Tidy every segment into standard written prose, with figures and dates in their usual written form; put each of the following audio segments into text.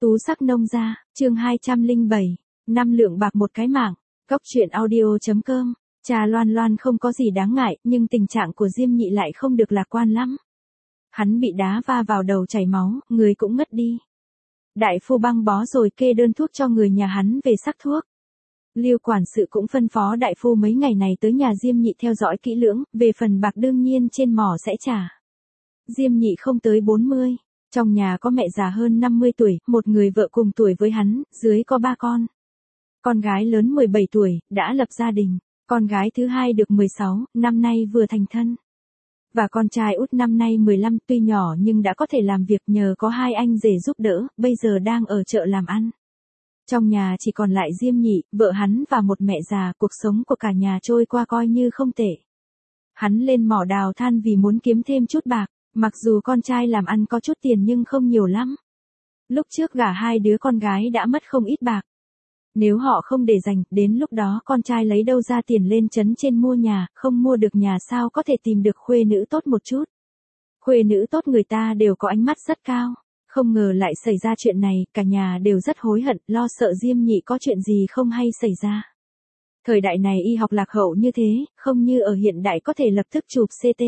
Tú sắc nông gia, chương 207, 5 lượng bạc một cái mạng. Cốc truyện audio.com. Cha Loan Loan không có gì đáng ngại, nhưng tình trạng của Diêm Nhị lại không được lạc quan lắm. Hắn bị đá va vào đầu chảy máu, người cũng ngất đi. Đại phu băng bó rồi kê đơn thuốc cho người nhà hắn về sắc thuốc. Liêu quản sự cũng phân phó đại phu mấy ngày này tới nhà Diêm Nhị theo dõi kỹ lưỡng, về phần bạc đương nhiên trên mỏ sẽ trả. Diêm Nhị không tới 40. Trong nhà có mẹ già hơn 50 tuổi, một người vợ cùng tuổi với hắn, dưới có 3 con. Con gái lớn 17 tuổi, đã lập gia đình. Con gái thứ hai được 16, năm nay vừa thành thân. Và con trai út năm nay 15, tuy nhỏ nhưng đã có thể làm việc nhờ có hai anh rể giúp đỡ, bây giờ đang ở chợ làm ăn. Trong nhà chỉ còn lại Diêm Nhị, vợ hắn và một mẹ già, cuộc sống của cả nhà trôi qua coi như không tệ. Hắn lên mỏ đào than vì muốn kiếm thêm chút bạc. Mặc dù con trai làm ăn có chút tiền nhưng không nhiều lắm. Lúc trước gả hai đứa con gái đã mất không ít bạc. Nếu họ không để dành, đến lúc đó con trai lấy đâu ra tiền lên trấn trên mua nhà, không mua được nhà sao có thể tìm được khuê nữ tốt một chút. Khuê nữ tốt người ta đều có ánh mắt rất cao. Không ngờ lại xảy ra chuyện này, cả nhà đều rất hối hận, lo sợ Diêm Nhị có chuyện gì không hay xảy ra. Thời đại này y học lạc hậu như thế, không như ở hiện đại có thể lập tức chụp CT.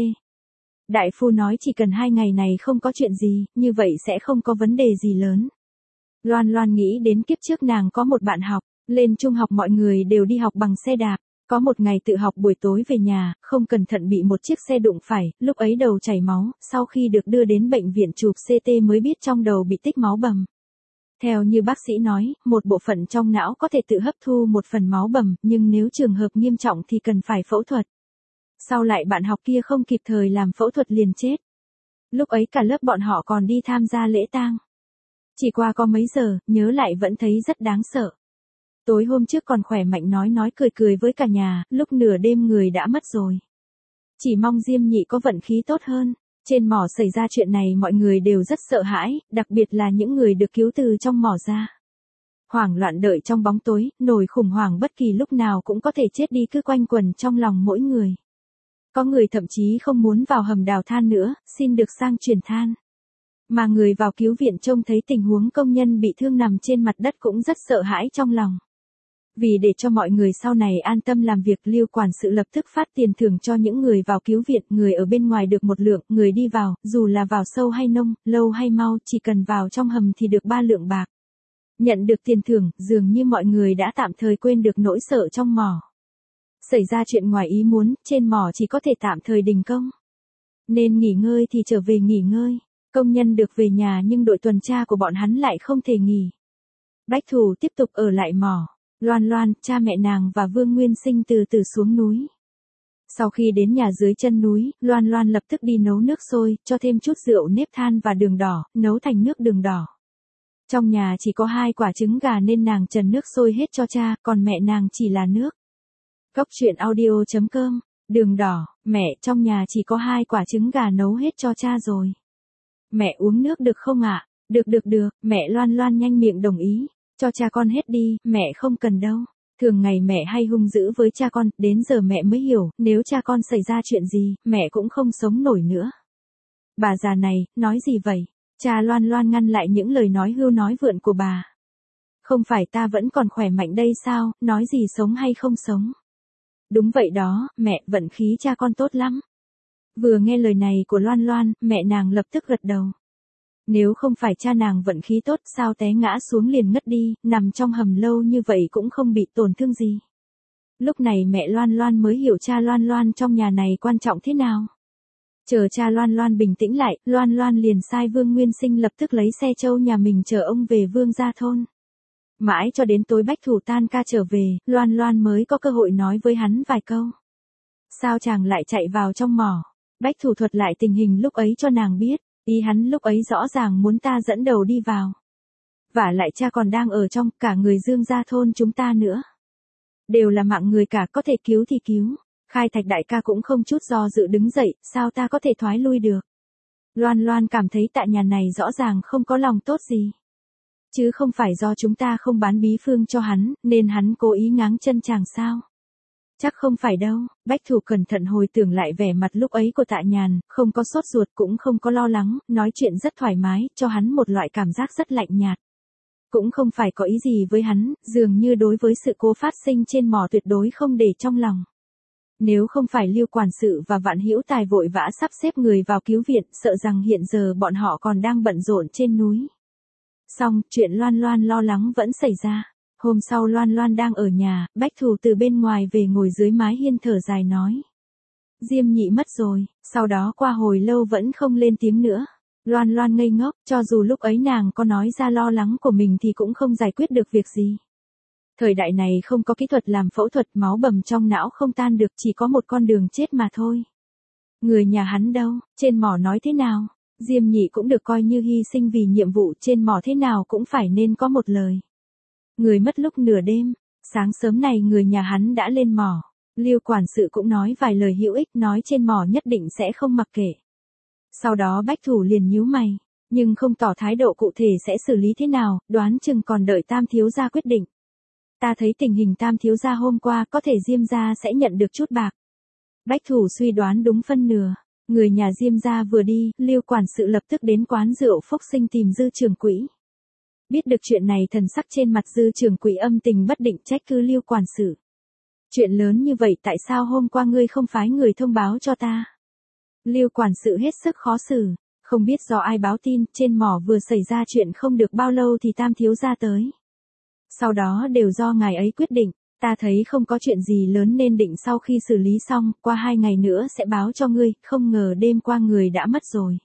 Đại phu nói chỉ cần 2 ngày này không có chuyện gì, như vậy sẽ không có vấn đề gì lớn. Loan Loan nghĩ đến kiếp trước nàng có một bạn học, lên trung học mọi người đều đi học bằng xe đạp. Có một ngày tự học buổi tối về nhà, không cẩn thận bị một chiếc xe đụng phải, lúc ấy đầu chảy máu, sau khi được đưa đến bệnh viện chụp CT mới biết trong đầu bị tích máu bầm. Theo như bác sĩ nói, một bộ phận trong não có thể tự hấp thu một phần máu bầm, nhưng nếu trường hợp nghiêm trọng thì cần phải phẫu thuật. Sau lại bạn học kia không kịp thời làm phẫu thuật liền chết. Lúc ấy cả lớp bọn họ còn đi tham gia lễ tang. Chỉ qua có mấy giờ, nhớ lại vẫn thấy rất đáng sợ. Tối hôm trước còn khỏe mạnh nói cười với cả nhà, lúc nửa đêm người đã mất rồi. Chỉ mong Diêm Nhị có vận khí tốt hơn. Trên mỏ xảy ra chuyện này mọi người đều rất sợ hãi, đặc biệt là những người được cứu từ trong mỏ ra. Hoảng loạn đợi trong bóng tối, nỗi khủng hoảng bất kỳ lúc nào cũng có thể chết đi cứ quanh quẩn trong lòng mỗi người. Có người thậm chí không muốn vào hầm đào than nữa, xin được sang chuyển than. Mà người vào cứu viện trông thấy tình huống công nhân bị thương nằm trên mặt đất cũng rất sợ hãi trong lòng. Vì để cho mọi người sau này an tâm làm việc, Liêu quản sự lập tức phát tiền thưởng cho những người vào cứu viện, người ở bên ngoài được 1 lượng, người đi vào, dù là vào sâu hay nông, lâu hay mau, chỉ cần vào trong hầm thì được 3 lượng bạc. Nhận được tiền thưởng, dường như mọi người đã tạm thời quên được nỗi sợ trong mỏ. Xảy ra chuyện ngoài ý muốn, trên mỏ chỉ có thể tạm thời đình công. Nên nghỉ ngơi thì trở về nghỉ ngơi. Công nhân được về nhà nhưng đội tuần tra của bọn hắn lại không thể nghỉ. Bách Thủ tiếp tục ở lại mỏ. Loan Loan, cha mẹ nàng và Vương Nguyên Sinh từ từ xuống núi. Sau khi đến nhà dưới chân núi, Loan Loan lập tức đi nấu nước sôi, cho thêm chút rượu nếp than và đường đỏ, nấu thành nước đường đỏ. Trong nhà chỉ có 2 quả trứng gà nên nàng trần nước sôi hết cho cha, còn mẹ nàng chỉ là nước. Cốc truyện audio.com. Đường đỏ, mẹ, trong nhà chỉ có 2 quả trứng gà nấu hết cho cha rồi. Mẹ uống nước được không ạ? Được, mẹ Loan Loan nhanh miệng đồng ý. Cho cha con hết đi, mẹ không cần đâu. Thường ngày mẹ hay hung dữ với cha con, đến giờ mẹ mới hiểu, nếu cha con xảy ra chuyện gì, mẹ cũng không sống nổi nữa. Bà già này, nói gì vậy? Cha Loan Loan ngăn lại những lời nói hưu nói vượn của bà. Không phải ta vẫn còn khỏe mạnh đây sao, nói gì sống hay không sống? Đúng vậy đó, mẹ, vận khí cha con tốt lắm. Vừa nghe lời này của Loan Loan, mẹ nàng lập tức gật đầu. Nếu không phải cha nàng vận khí tốt, sao té ngã xuống liền ngất đi, nằm trong hầm lâu như vậy cũng không bị tổn thương gì. Lúc này mẹ Loan Loan mới hiểu cha Loan Loan trong nhà này quan trọng thế nào. Chờ cha Loan Loan bình tĩnh lại, Loan Loan liền sai Vương Nguyên Sinh lập tức lấy xe trâu nhà mình chở ông về Vương gia thôn. Mãi cho đến tối Bách Thủ tan ca trở về, Loan Loan mới có cơ hội nói với hắn vài câu. Sao chàng lại chạy vào trong mỏ? Bách Thủ thuật lại tình hình lúc ấy cho nàng biết, ý hắn lúc ấy rõ ràng muốn ta dẫn đầu đi vào. Vả lại cha còn đang ở trong, cả người Dương gia thôn chúng ta nữa. Đều là mạng người cả, có thể cứu thì cứu. Khai Thạch đại ca cũng không chút do dự đứng dậy, sao ta có thể thoái lui được? Loan Loan cảm thấy tại nhà này rõ ràng không có lòng tốt gì. Chứ không phải do chúng ta không bán bí phương cho hắn, nên hắn cố ý ngáng chân chàng sao? Chắc không phải đâu. Bách Thủ cẩn thận hồi tưởng lại vẻ mặt lúc ấy của Tạ Nhàn, không có sốt ruột cũng không có lo lắng, nói chuyện rất thoải mái, cho hắn một loại cảm giác rất lạnh nhạt. cũng không phải có ý gì với hắn, dường như đối với sự cố phát sinh trên mỏ tuyệt đối không để trong lòng. Nếu không phải Lưu quản sự và Vạn Hữu Tài vội vã sắp xếp người vào cứu viện, sợ rằng hiện giờ bọn họ còn đang bận rộn trên núi. Xong, chuyện Loan Loan lo lắng vẫn xảy ra. Hôm sau Loan Loan đang ở nhà, Bách Thù từ bên ngoài về ngồi dưới mái hiên thở dài nói. Diêm Nhị mất rồi, sau đó qua hồi lâu vẫn không lên tiếng nữa. Loan Loan ngây ngốc, cho dù lúc ấy nàng có nói ra lo lắng của mình thì cũng không giải quyết được việc gì. Thời đại này không có kỹ thuật làm phẫu thuật, máu bầm trong não không tan được, chỉ có một con đường chết mà thôi. Người nhà hắn đâu, trên mỏ nói thế nào? Diêm Nhị cũng được coi như hy sinh vì nhiệm vụ, trên mỏ thế nào cũng phải nên có một lời. Người mất lúc nửa đêm, sáng sớm này người nhà hắn đã lên mỏ. Lưu quản sự cũng nói vài lời hữu ích, nói trên mỏ nhất định sẽ không mặc kệ. Sau đó Bách Thủ liền nhíu mày, nhưng không tỏ thái độ cụ thể sẽ xử lý thế nào, đoán chừng còn đợi Tam thiếu gia quyết định. Ta thấy tình hình Tam thiếu gia hôm qua có thể Diêm gia sẽ nhận được chút bạc. Bách Thủ suy đoán đúng phân nửa. Người nhà Diêm gia vừa đi, Lưu quản sự lập tức đến quán rượu Phúc Sinh tìm Dư trưởng quỹ. Biết được chuyện này, thần sắc trên mặt Dư trưởng quỹ âm tình bất định, trách cứ Lưu quản sự. Chuyện lớn như vậy tại sao hôm qua ngươi không phái người thông báo cho ta? Lưu quản sự hết sức khó xử, không biết do ai báo tin, trên mỏ vừa xảy ra chuyện không được bao lâu thì Tam thiếu gia tới. Sau đó đều do ngài ấy quyết định, ta thấy không có chuyện gì lớn nên định sau khi xử lý xong, qua 2 ngày nữa sẽ báo cho ngươi, không ngờ đêm qua người đã mất rồi.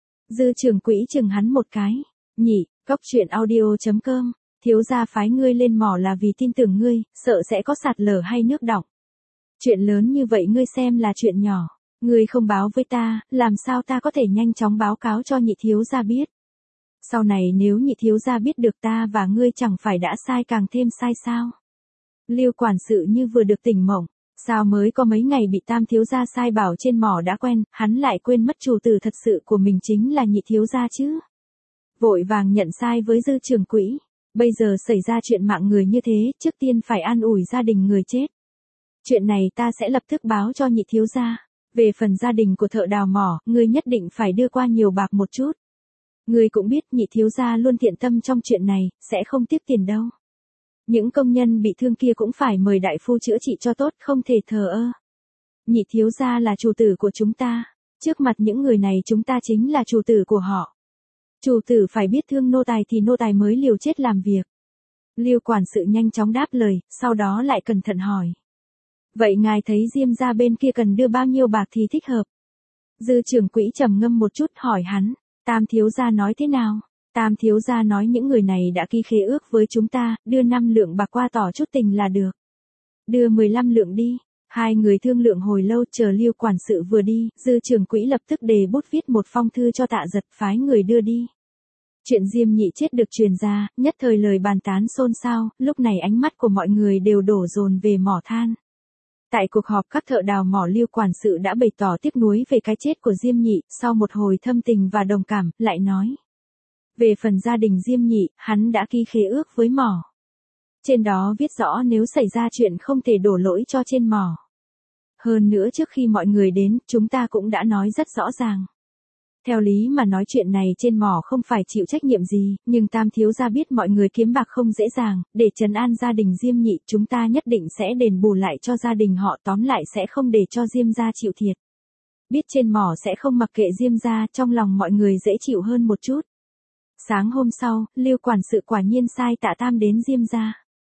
Dư trưởng quỹ chừng hắn một cái, Nhị, Cóc Truyện Audio.com, thiếu gia phái ngươi lên mỏ là vì tin tưởng ngươi, sợ sẽ có sạt lở hay nước đọng. Chuyện lớn như vậy ngươi xem là chuyện nhỏ, ngươi không báo với ta, làm sao ta có thể nhanh chóng báo cáo cho Nhị thiếu gia biết. Sau này nếu Nhị thiếu gia biết được ta và ngươi chẳng phải đã sai càng thêm sai sao. Lưu quản sự như vừa được tỉnh mộng, sao mới có mấy ngày bị Tam thiếu gia sai bảo trên mỏ đã quen, hắn lại quên mất chủ tử thật sự của mình chính là Nhị thiếu gia chứ. Vội vàng nhận sai với Dư trưởng quỹ, bây giờ xảy ra chuyện mạng người như thế, trước tiên phải an ủi gia đình người chết. Chuyện này ta sẽ lập tức báo cho Nhị thiếu gia. Về phần gia đình của thợ đào mỏ, ngươi nhất định phải đưa qua nhiều bạc một chút. Ngươi cũng biết Nhị thiếu gia luôn thiện tâm trong chuyện này, sẽ không tiếc tiền đâu. Những công nhân bị thương kia cũng phải mời đại phu chữa trị cho tốt, không thể thờ ơ. Nhị thiếu gia là chủ tử của chúng ta, trước mặt những người này chúng ta chính là chủ tử của họ. Chủ tử phải biết thương nô tài thì nô tài mới liều chết làm việc. Lưu quản sự nhanh chóng đáp lời, sau đó lại cẩn thận hỏi. Vậy ngài thấy Diêm gia bên kia cần đưa bao nhiêu bạc thì thích hợp? Dư trưởng quỹ trầm ngâm một chút hỏi hắn, Tam thiếu gia nói thế nào? Tam thiếu gia nói những người này đã ký khế ước với chúng ta, đưa 5 lượng bạc qua tỏ chút tình là được. Đưa 15 lượng đi. Hai người thương lượng hồi lâu, chờ Lưu quản sự vừa đi, Dư trưởng quỹ lập tức đề bút viết một phong thư cho Tạ Giật, phái người đưa đi. Chuyện Diêm Nhị chết được truyền ra, nhất thời lời bàn tán xôn xao, lúc này ánh mắt của mọi người đều đổ dồn về mỏ than. Tại cuộc họp các thợ đào mỏ, Lưu quản sự đã bày tỏ tiếc nuối về cái chết của Diêm Nhị, sau một hồi thâm tình và đồng cảm, lại nói. Về phần gia đình Diêm Nhị, hắn đã ký khế ước với mỏ. Trên đó viết rõ nếu xảy ra chuyện không thể đổ lỗi cho trên mỏ. Hơn nữa trước khi mọi người đến, chúng ta cũng đã nói rất rõ ràng. Theo lý mà nói chuyện này trên mỏ không phải chịu trách nhiệm gì, nhưng Tam thiếu gia biết mọi người kiếm bạc không dễ dàng, để trấn an gia đình Diêm Nhị, chúng ta nhất định sẽ đền bù lại cho gia đình họ, tóm lại sẽ không để cho Diêm gia chịu thiệt. Biết trên mỏ sẽ không mặc kệ Diêm gia, trong lòng mọi người dễ chịu hơn một chút. Sáng hôm sau, Lưu quản sự quả nhiên sai Tạ Tam đến Diêm gia.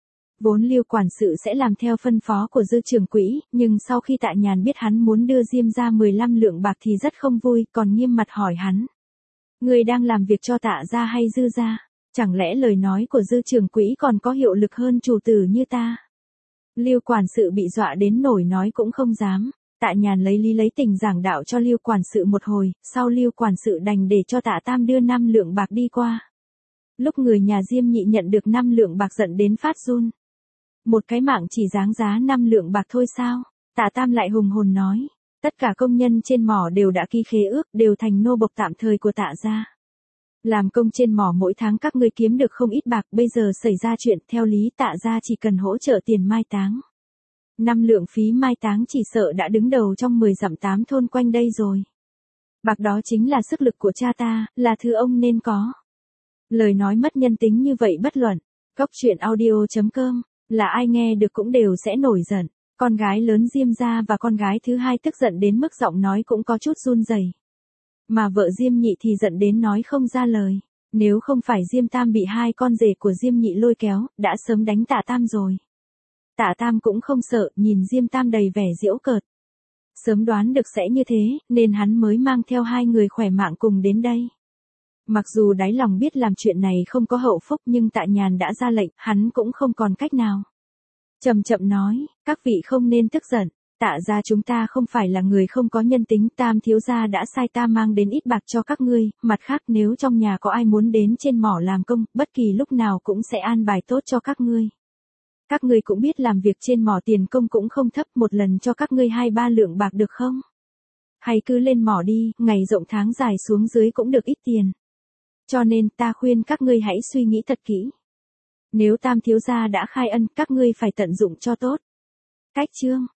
Vốn Lưu quản sự sẽ làm theo phân phó của Dư trưởng quỹ, nhưng sau khi Tạ Nhàn biết hắn muốn đưa Diêm gia 15 lượng bạc thì rất không vui, còn nghiêm mặt hỏi hắn. Người đang làm việc cho Tạ gia hay Dư gia? Chẳng lẽ lời nói của Dư trưởng quỹ còn có hiệu lực hơn chủ tử như ta? Lưu quản sự bị dọa đến nổi nói cũng không dám. Tạ Nhàn lấy lý lấy tình giảng đạo cho Lưu quản sự một hồi, sau Lưu quản sự đành để cho Tạ Tam đưa 5 lượng bạc đi qua. Lúc người nhà Diêm Nhị nhận được 5 lượng bạc giận đến phát run. Một cái mạng chỉ đáng giá 5 lượng bạc thôi sao? Tạ Tam lại hùng hồn nói. Tất cả công nhân trên mỏ đều đã ký khế ước, đều thành nô bộc tạm thời của Tạ gia. Làm công trên mỏ mỗi tháng các ngươi kiếm được không ít bạc, bây giờ xảy ra chuyện, theo lý Tạ gia chỉ cần hỗ trợ tiền mai táng. 5 lượng phí mai táng chỉ sợ đã đứng đầu trong 10 dặm 8 thôn quanh đây rồi. Bạc đó chính là sức lực của cha ta, là thứ ông nên có. Lời nói mất nhân tính như vậy bất luận. Cốc truyện audio.com, là ai nghe được cũng đều sẽ nổi giận. Con gái lớn Diêm gia và con gái thứ hai tức giận đến mức giọng nói cũng có chút run rẩy. Mà vợ Diêm Nhị thì giận đến nói không ra lời. Nếu không phải Diêm Tam bị hai con rể của Diêm Nhị lôi kéo, đã sớm đánh Tạ Tam rồi. Tạ Tam cũng không sợ, nhìn Diêm Tam đầy vẻ giễu cợt. Sớm đoán được sẽ như thế, nên hắn mới mang theo hai người khỏe mạng cùng đến đây. Mặc dù đáy lòng biết làm chuyện này không có hậu phúc nhưng Tạ Nhàn đã ra lệnh, hắn cũng không còn cách nào. Chậm chậm nói, các vị không nên tức giận, Tạ gia chúng ta không phải là người không có nhân tính, Tam thiếu gia đã sai ta mang đến ít bạc cho các ngươi, mặt khác nếu trong nhà có ai muốn đến trên mỏ làm công, bất kỳ lúc nào cũng sẽ an bài tốt cho các ngươi. Các ngươi cũng biết làm việc trên mỏ tiền công cũng không thấp, một lần cho các ngươi 2-3 lượng bạc được không? Hay cứ lên mỏ đi, ngày rộng tháng dài xuống dưới cũng được ít tiền. Cho nên ta khuyên các ngươi hãy suy nghĩ thật kỹ. Nếu Tam thiếu gia đã khai ân, các ngươi phải tận dụng cho tốt. Cách chương